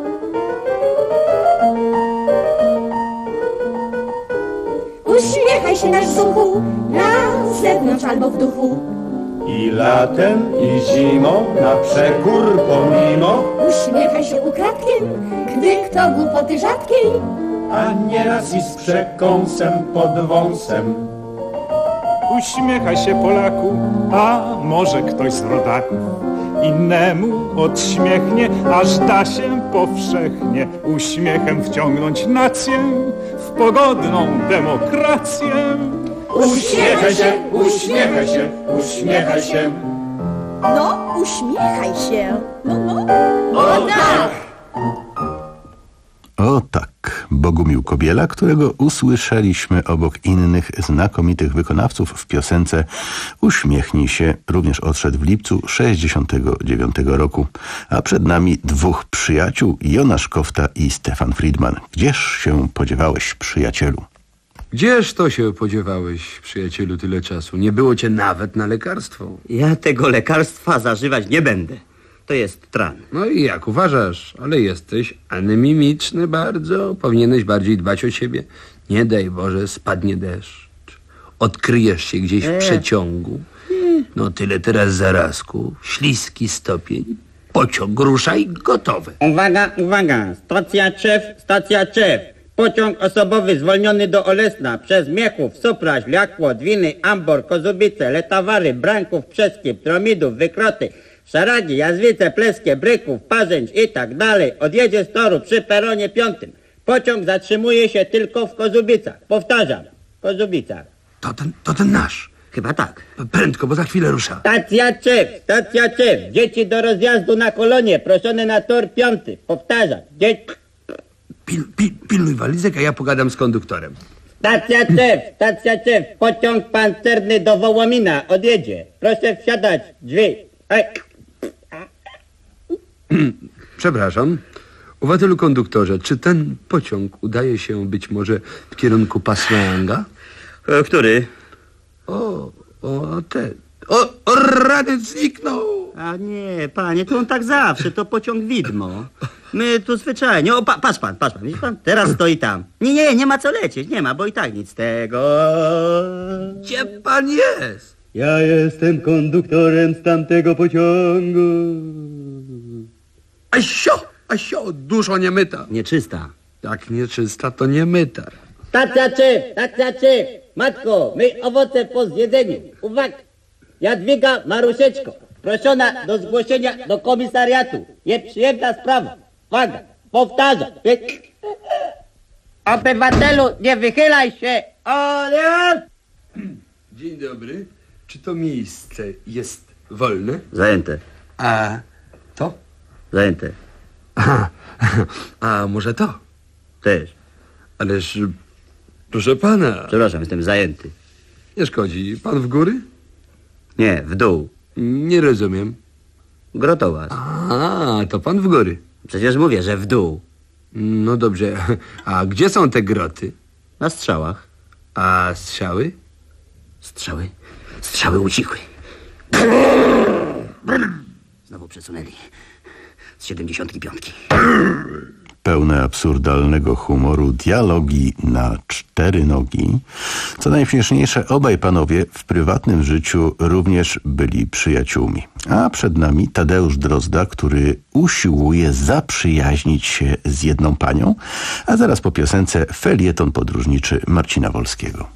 Uśmiechaj się nasz duchu, na zewnątrz albo w duchu. I latem, i zimą, na przekór pomimo. Uśmiechaj się ukradkiem, gdy kto głupoty rzadkiej. A nieraz i z przekąsem pod wąsem. uśmiechaj się Polaku, a może ktoś z rodaków innemu odśmiechnie, aż da się powszechnie uśmiechem wciągnąć nację w pogodną demokrację. Uśmiechaj się, uśmiechaj się, uśmiechaj się. No, uśmiechaj się. No, no. O tak! O tak, Bogumił Kobiela, którego usłyszeliśmy obok innych znakomitych wykonawców w piosence Uśmiechnij się, również odszedł w lipcu sześćdziesiątego dziewiątego roku. A przed nami dwóch przyjaciół, Jonasz Kofta i Stefan Friedman. Gdzież się podziewałeś, przyjacielu? Gdzież to się podziewałeś, przyjacielu, tyle czasu? Nie było cię nawet na lekarstwo. Ja tego lekarstwa zażywać nie będę. To jest tran. No i jak uważasz? Ale jesteś anemimiczny bardzo. Powinieneś bardziej dbać o siebie. Nie daj Boże, spadnie deszcz. Odkryjesz się gdzieś w przeciągu. No tyle teraz zarazku. Śliski stopień. Pociąg rusza i gotowe. Uwaga, uwaga. Stacja Czew, stacja Czew. Pociąg osobowy zwolniony do Olesna przez Miechów, Supraś, Liakło, Dwiny, Ambor, Kozubice, Letawary, Branków, Przeskip, Tromidów, Wykroty, Szaragi, Jazwice, Pleskie, Bryków, Parzęć i tak dalej odjedzie z toru przy peronie piątym. Pociąg zatrzymuje się tylko w Kozubicach. Powtarzam, Kozubicach. To ten, to ten nasz. Chyba tak. Prędko, bo za chwilę rusza. Stacja Czew, stacja Czew. Dzieci do rozjazdu na kolonie, proszone na tor piąty. Powtarzam, dzieci... Pil, pil, pilnuj walizek, a ja pogadam z konduktorem. Stacja Czew, stacja Czew. Pociąg pancerny do Wołomina odjedzie. Proszę wsiadać, drzwi. Ej. Przepraszam. Obywatelu konduktorze, czy ten pociąg udaje się być może w kierunku Pasłanga? E, który? O, o, ten. O, o, rany zniknął. A nie, panie, to on tak zawsze, to pociąg widmo. My tu zwyczajnie, o, pa, patrz pan, patrz pan, widzisz pan? Teraz stoi tam. Nie, nie, nie ma co lecieć, nie ma, bo i tak nic z tego. Gdzie pan jest? Ja jestem konduktorem z tamtego pociągu. A sio, a sio, duszo niemyta. Nieczysta. Jak nieczysta, to niemyta. Stacja Czew, stacja Czew. Matko, myj owoce po zjedzeniu. Uwaga, Jadwiga Marusieczko, proszona do zgłoszenia do komisariatu. Nieprzyjemna sprawa. Uwaga, powtarzam. Obywatelu, nie wychylaj się. Odjazd! Dzień dobry. Czy to miejsce jest wolne? Zajęte. A to? Zajęte. A, a może to? Też. Ależ, proszę pana... Przepraszam, jestem zajęty. Nie szkodzi. Pan w góry? Nie, w dół. Nie rozumiem. Grotować. A, to pan w góry. Przecież mówię, że w dół. No dobrze. A gdzie są te groty? Na strzałach. A strzały? Strzały? Strzały ucichły. Znowu przesunęli. Z siedemdziesiątki piątki. Pełne absurdalnego humoru dialogi na cztery nogi. Co najśmieszniejsze, obaj panowie w prywatnym życiu również byli przyjaciółmi. A przed nami Tadeusz Drozda, który usiłuje zaprzyjaźnić się z jedną panią, a zaraz po piosence felieton podróżniczy Marcina Wolskiego.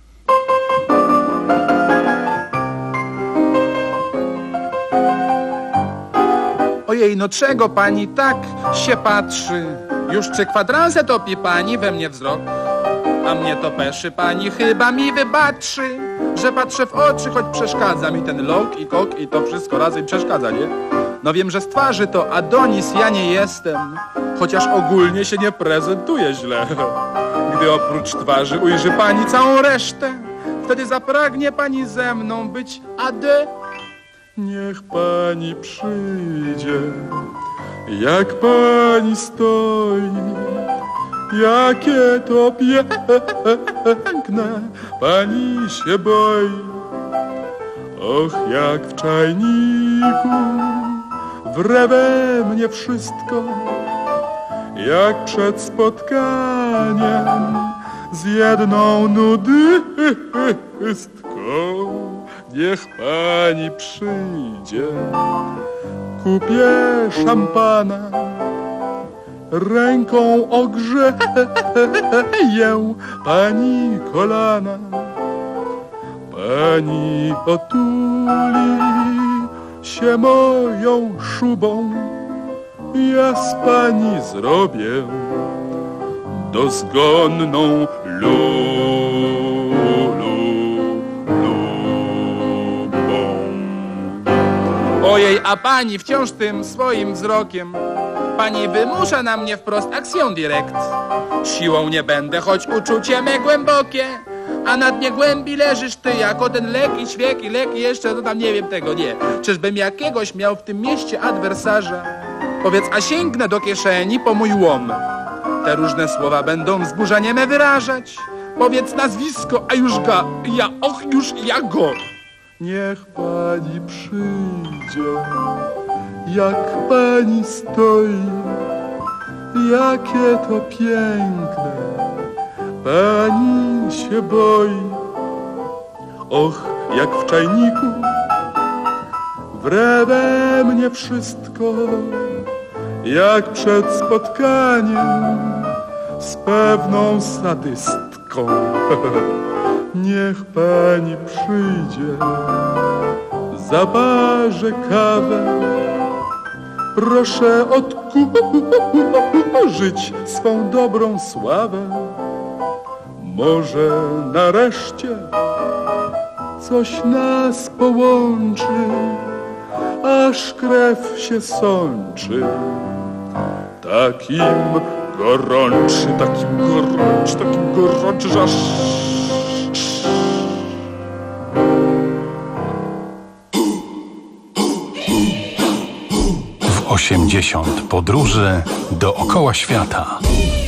Ojej, no czego pani tak się patrzy? Już trzy kwadranse topi pani we mnie wzrok. A mnie to peszy pani chyba mi wybaczy, że patrzę w oczy, choć przeszkadza mi ten lok i kok i to wszystko razem przeszkadza, nie? No wiem, że z twarzy to Adonis ja nie jestem, chociaż ogólnie się nie prezentuję źle. Gdy oprócz twarzy ujrzy pani całą resztę, wtedy zapragnie pani ze mną być ade. Niech pani przyjdzie, jak pani stoi, jakie to piękne, pani się boi. Och, jak w czajniku wre we mnie wszystko, jak przed spotkaniem z jedną nudystką. Niech pani przyjdzie, kupię szampana, ręką ogrzeję pani kolana. Pani otuli się moją szubą, ja z pani zrobię dozgonną lulu, lubą. Ojej, a pani wciąż tym swoim wzrokiem, pani wymusza na mnie wprost akcją direct. Siłą nie będę, choć uczucie me głębokie, a na dnie głębi leżysz ty, jako ten lek i ćwiek i lek i jeszcze, no tam nie wiem tego, nie. Czyżbym jakiegoś miał w tym mieście adwersarza? Powiedz, a sięgnę do kieszeni po mój łom. Te różne słowa będą wzburzenie me wyrażać. Powiedz nazwisko, a już ga, ja, och, już ja go. Niech pani przyjdzie, jak pani stoi, jakie to piękne, pani się boi. Och, jak w czajniku wre we mnie wszystko, jak przed spotkaniem z pewną sadystką. Niech pani przyjdzie, zaparzę kawę, proszę odkurzyć swą dobrą sławę. Może nareszcie coś nas połączy, aż krew się sączy. Takim gorączy, takim gorączy, takim gorączy, że aż... osiemdziesiąt podróży dookoła świata.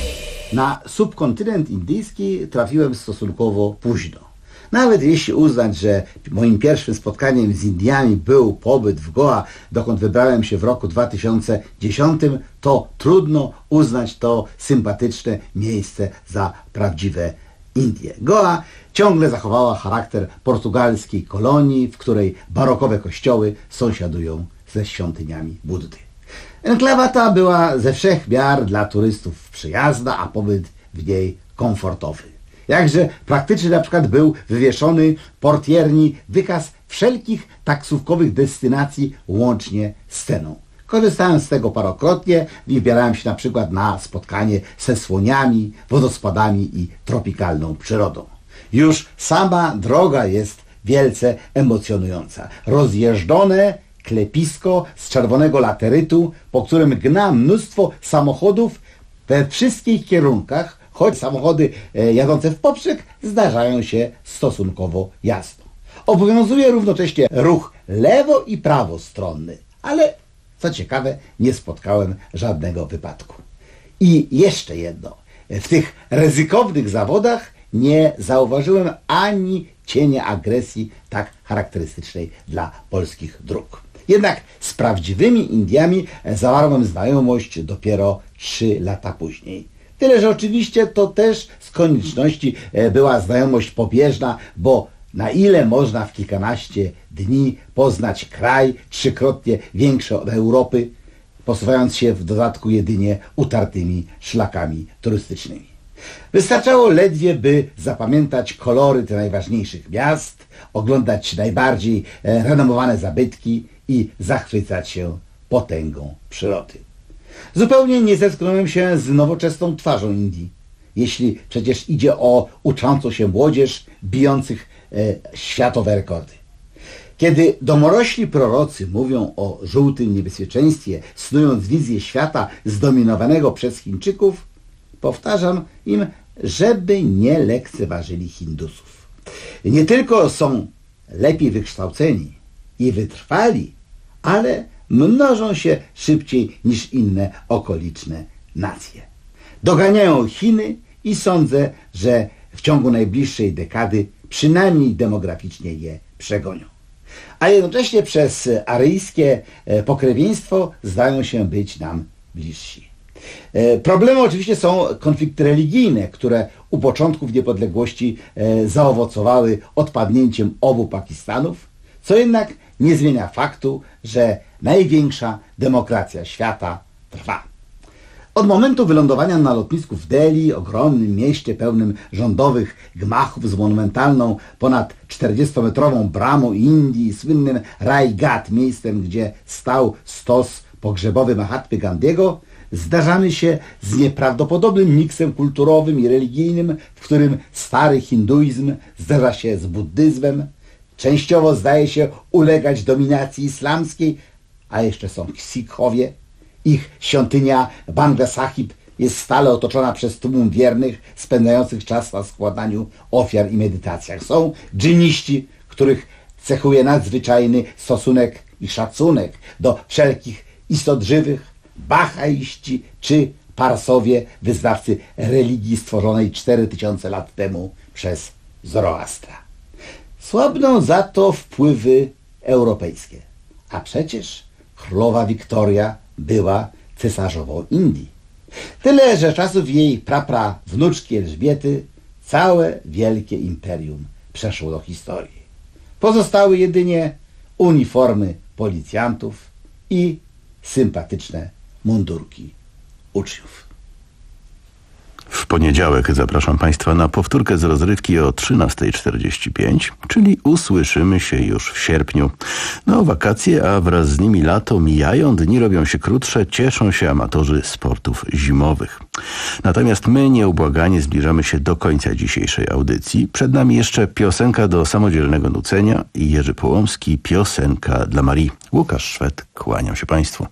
Na subkontynent indyjski trafiłem stosunkowo późno. Nawet jeśli uznać, że moim pierwszym spotkaniem z Indiami był pobyt w Goa, dokąd wybrałem się w roku dwa tysiące dziesiątym, to trudno uznać to sympatyczne miejsce za prawdziwe Indie. Goa ciągle zachowała charakter portugalskiej kolonii, w której barokowe kościoły sąsiadują ze świątyniami Buddy. Enklawa ta była ze wszech miar dla turystów przyjazna, a pobyt w niej komfortowy. Jakże praktyczny na przykład był wywieszony portierni wykaz wszelkich taksówkowych destynacji łącznie z ceną. Korzystałem z tego parokrotnie i wybierałem się na przykład na spotkanie ze słoniami, wodospadami i tropikalną przyrodą. Już sama droga jest wielce emocjonująca. Rozjeżdżone klepisko z czerwonego laterytu, po którym gna mnóstwo samochodów we wszystkich kierunkach, choć samochody jadące w poprzek zdarzają się stosunkowo jasno. Obowiązuje równocześnie ruch lewo- i prawostronny, ale co ciekawe, nie spotkałem żadnego wypadku. I jeszcze jedno. W tych ryzykownych zawodach nie zauważyłem ani cienia agresji tak charakterystycznej dla polskich dróg. Jednak z prawdziwymi Indiami zawarłem znajomość dopiero trzy lata później. Tyle, że oczywiście to też z konieczności była znajomość pobieżna, bo na ile można w kilkanaście dni poznać kraj trzykrotnie większy od Europy, posuwając się w dodatku jedynie utartymi szlakami turystycznymi. Wystarczało ledwie, by zapamiętać koloryt najważniejszych miast, oglądać najbardziej renomowane zabytki i zachwycać się potęgą przyrody. Zupełnie nie zetknąłem się z nowoczesną twarzą Indii, jeśli przecież idzie o uczącą się młodzież bijących e, światowe rekordy. Kiedy domorośli prorocy mówią o żółtym niebezpieczeństwie, snując wizję świata zdominowanego przez Chińczyków, powtarzam im, żeby nie lekceważyli Hindusów. Nie tylko są lepiej wykształceni i wytrwali, ale mnożą się szybciej niż inne okoliczne nacje. Doganiają Chiny i sądzę, że w ciągu najbliższej dekady przynajmniej demograficznie je przegonią. A jednocześnie przez aryjskie pokrewieństwo zdają się być nam bliżsi. Problemy oczywiście są konflikty religijne, które u początków niepodległości zaowocowały odpadnięciem obu Pakistanów, co jednak nie zmienia faktu, że największa demokracja świata trwa. Od momentu wylądowania na lotnisku w Delhi, ogromnym mieście pełnym rządowych gmachów z monumentalną, ponad czterdziestometrową bramą Indii, słynnym Rai Ghat, miejscem, gdzie stał stos pogrzebowy Mahatmy Gandiego, zdarzamy się z nieprawdopodobnym miksem kulturowym i religijnym, w którym stary hinduizm zderza się z buddyzmem, częściowo zdaje się ulegać dominacji islamskiej, a jeszcze są Sikhowie. Ich świątynia Bangla Sahib jest stale otoczona przez tłum wiernych, spędzających czas na składaniu ofiar i medytacjach. Są dżiniści, których cechuje nadzwyczajny stosunek i szacunek do wszelkich istot żywych, bahaiści czy parsowie, wyznawcy religii stworzonej cztery tysiące lat temu przez Zoroastra. Słabną za to wpływy europejskie. A przecież królowa Wiktoria była cesarzową Indii. Tyle, że czasów jej prapra wnuczki Elżbiety całe wielkie imperium przeszło do historii. Pozostały jedynie uniformy policjantów i sympatyczne mundurki uczniów. W poniedziałek zapraszam Państwa na powtórkę z rozrywki o trzynasta czterdzieści pięć, czyli usłyszymy się już w sierpniu. No, wakacje, a wraz z nimi lato mijają, dni robią się krótsze, cieszą się amatorzy sportów zimowych. Natomiast my nieubłaganie zbliżamy się do końca dzisiejszej audycji. Przed nami jeszcze piosenka do samodzielnego nucenia i Jerzy Połomski, piosenka dla Marii. Łukasz Szwed, kłaniam się Państwu.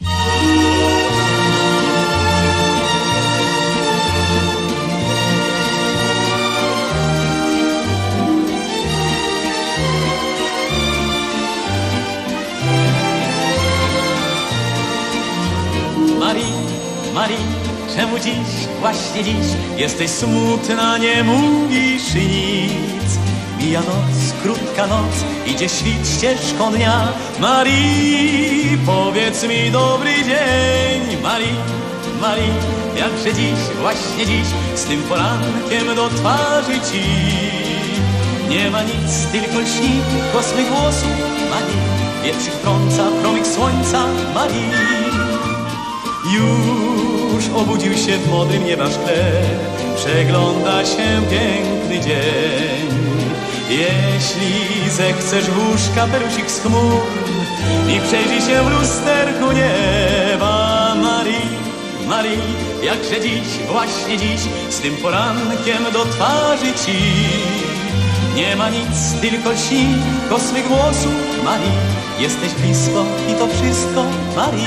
Marii, czemu dziś, właśnie dziś jesteś smutna, nie mówisz nic? Mija noc, krótka noc, idzie świt ścieżką dnia. Marii, powiedz mi dobry dzień. Marii, Marii, jakże dziś, właśnie dziś z tym porankiem do twarzy ci. Nie ma nic, tylko lśni kosmych włosów Marii. Wietrzyk trąca promyk słońca Marii. Już obudził się w modrym nieba szkle, przegląda się piękny dzień. Jeśli zechcesz włóż kapelusik z chmur i przejrzyj się w lusterku nieba. Marii, Marii, jakże dziś, właśnie dziś z tym porankiem do twarzy ci. Nie ma nic, tylko lśni kosmych włosów Marii. Jesteś blisko i to wszystko Marii.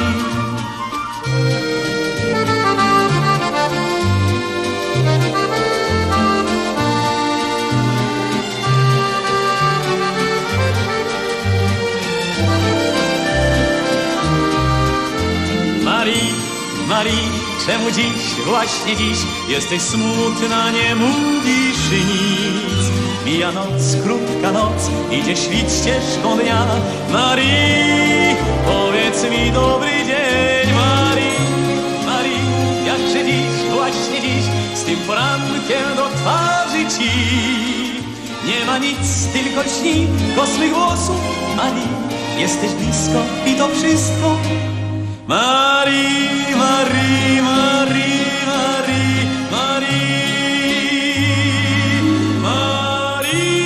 Marii, czemu dziś, właśnie dziś jesteś smutna, nie mówisz nic? Mija noc, krótka noc, idzie świt ścieżką dnia. Marii, powiedz mi dobry dzień. Marii, Marii, jakże dziś, właśnie dziś z tym porankiem do twarzy ci. Nie ma nic, tylko lśni kosmych włosów Marii. Jesteś blisko i to wszystko Marii, Marii, Marii, Marii, Marii, Marii.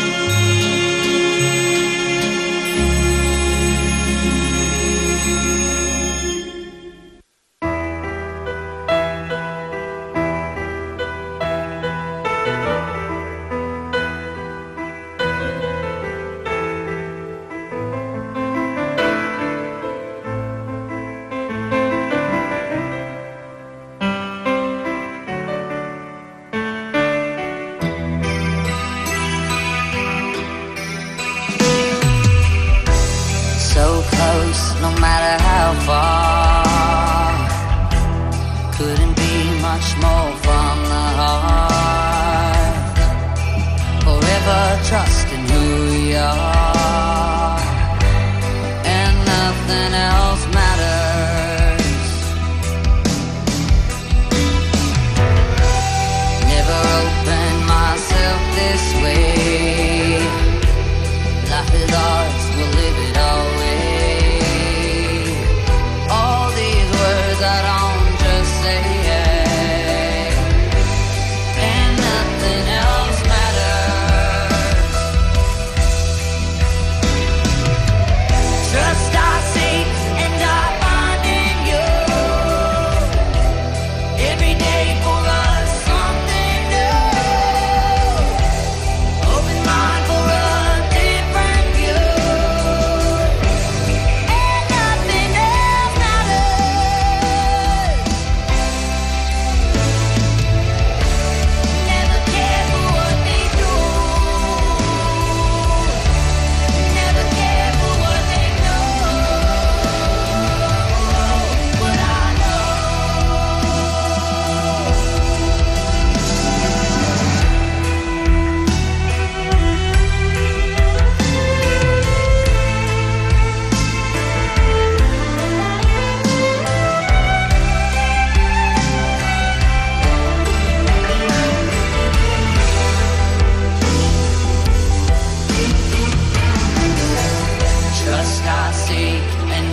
No matter how far, couldn't be much more from the heart. Forever trusting who we are, and nothing else matters. Never opened myself this way. Life is ours, we'll live it always. All these words I don't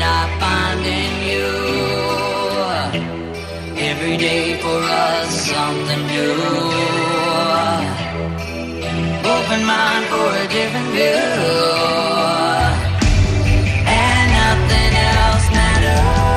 I find in you. Every day for us something new. Open mind for a different view. And nothing else matters.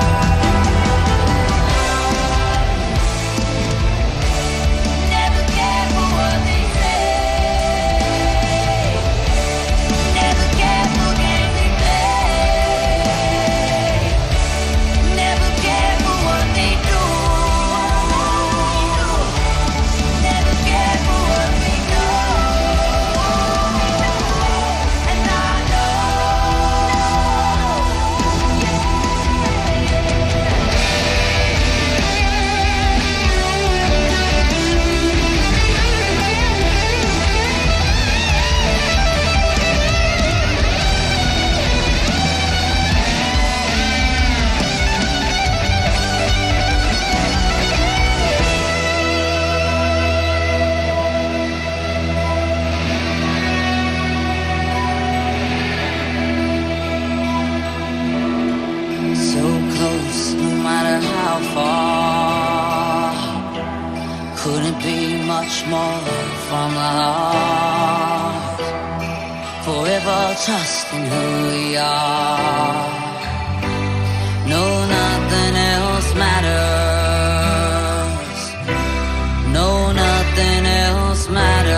Couldn't be much more from the heart. Forever trusting who we are. No, nothing else matters. No, nothing else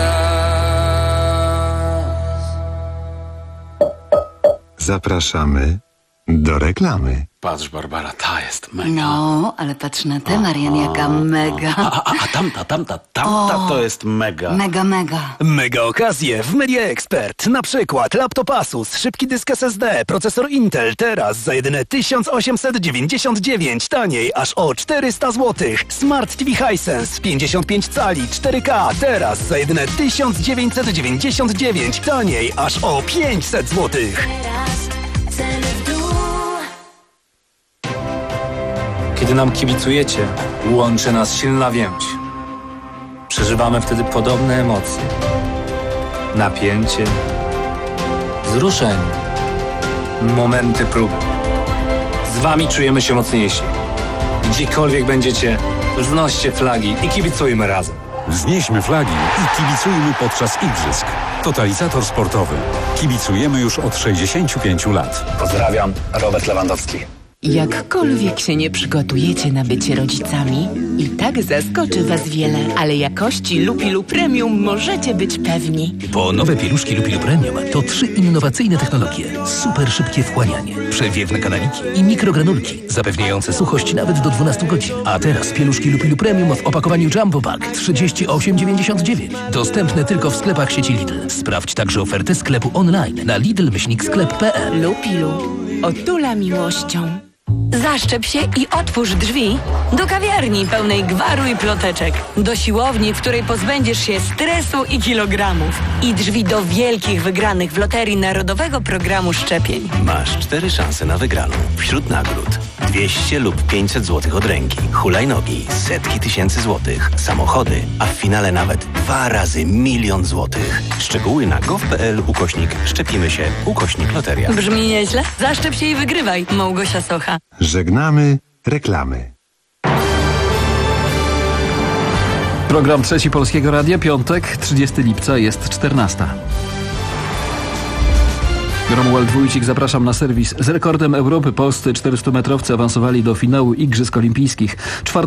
matters. Zapraszamy do reklamy. Patrz, Barbara, ta jest mega. No, ale patrz na tę, Marian, jaka mega. A, a, a tamta, tamta, tamta O, to jest mega. Mega, mega. Mega okazje w Media Expert. Na przykład laptop Asus, szybki dysk S S D, procesor Intel teraz za jedyne tysiąc osiemset dziewięćdziesiąt dziewięć, taniej aż o czterysta złotych. Smart T V Hisense pięćdziesiąt pięć cali cztery K teraz za jedyne tysiąc dziewięćset dziewięćdziesiąt dziewięć, taniej aż o pięćset złotych. Kiedy nam kibicujecie, łączy nas silna więź. Przeżywamy wtedy podobne emocje. Napięcie, wzruszenie, momenty próby. Z wami czujemy się mocniejsi. Gdziekolwiek będziecie, wznoście flagi i kibicujmy razem. Wznieśmy flagi i kibicujmy podczas igrzysk. Totalizator sportowy. Kibicujemy już od sześćdziesięciu pięciu lat. Pozdrawiam, Robert Lewandowski. Jakkolwiek się nie przygotujecie na bycie rodzicami, i tak zaskoczy was wiele, ale jakości Lupilu Premium możecie być pewni. Bo nowe pieluszki Lupilu Premium to trzy innowacyjne technologie. Super szybkie wchłanianie, przewiewne kanaliki i mikrogranulki, zapewniające suchość nawet do dwunastu godzin. A teraz pieluszki Lupilu Premium w opakowaniu Jumbo Pack trzydzieści osiem dziewięćdziesiąt dziewięć. Dostępne tylko w sklepach sieci Lidl. Sprawdź także ofertę sklepu online na lidl myślnik sklep kropka p l. Lupilu. Otula miłością. Zaszczep się i otwórz drzwi do kawiarni pełnej gwaru i ploteczek, do siłowni, w której pozbędziesz się stresu i kilogramów, i drzwi do wielkich wygranych w loterii Narodowego Programu Szczepień. Masz cztery szanse na wygraną. Wśród nagród dwieście lub pięćset złotych od ręki, hulajnogi, setki tysięcy złotych, samochody, a w finale nawet dwa razy milion złotych. Szczegóły na gov kropka p l ukośnik szczepimy się ukośnik loteria. Brzmi nieźle? Zaszczep się i wygrywaj. Małgosia Socha. Żegnamy reklamy. Program Trzeci Polskiego Radia, piątek, trzydziestego lipca, jest czternasta. Romuald Wójcik, zapraszam na serwis. Z rekordem Europy polscy czterystometrowcy awansowali do finału Igrzysk Olimpijskich. Czwarta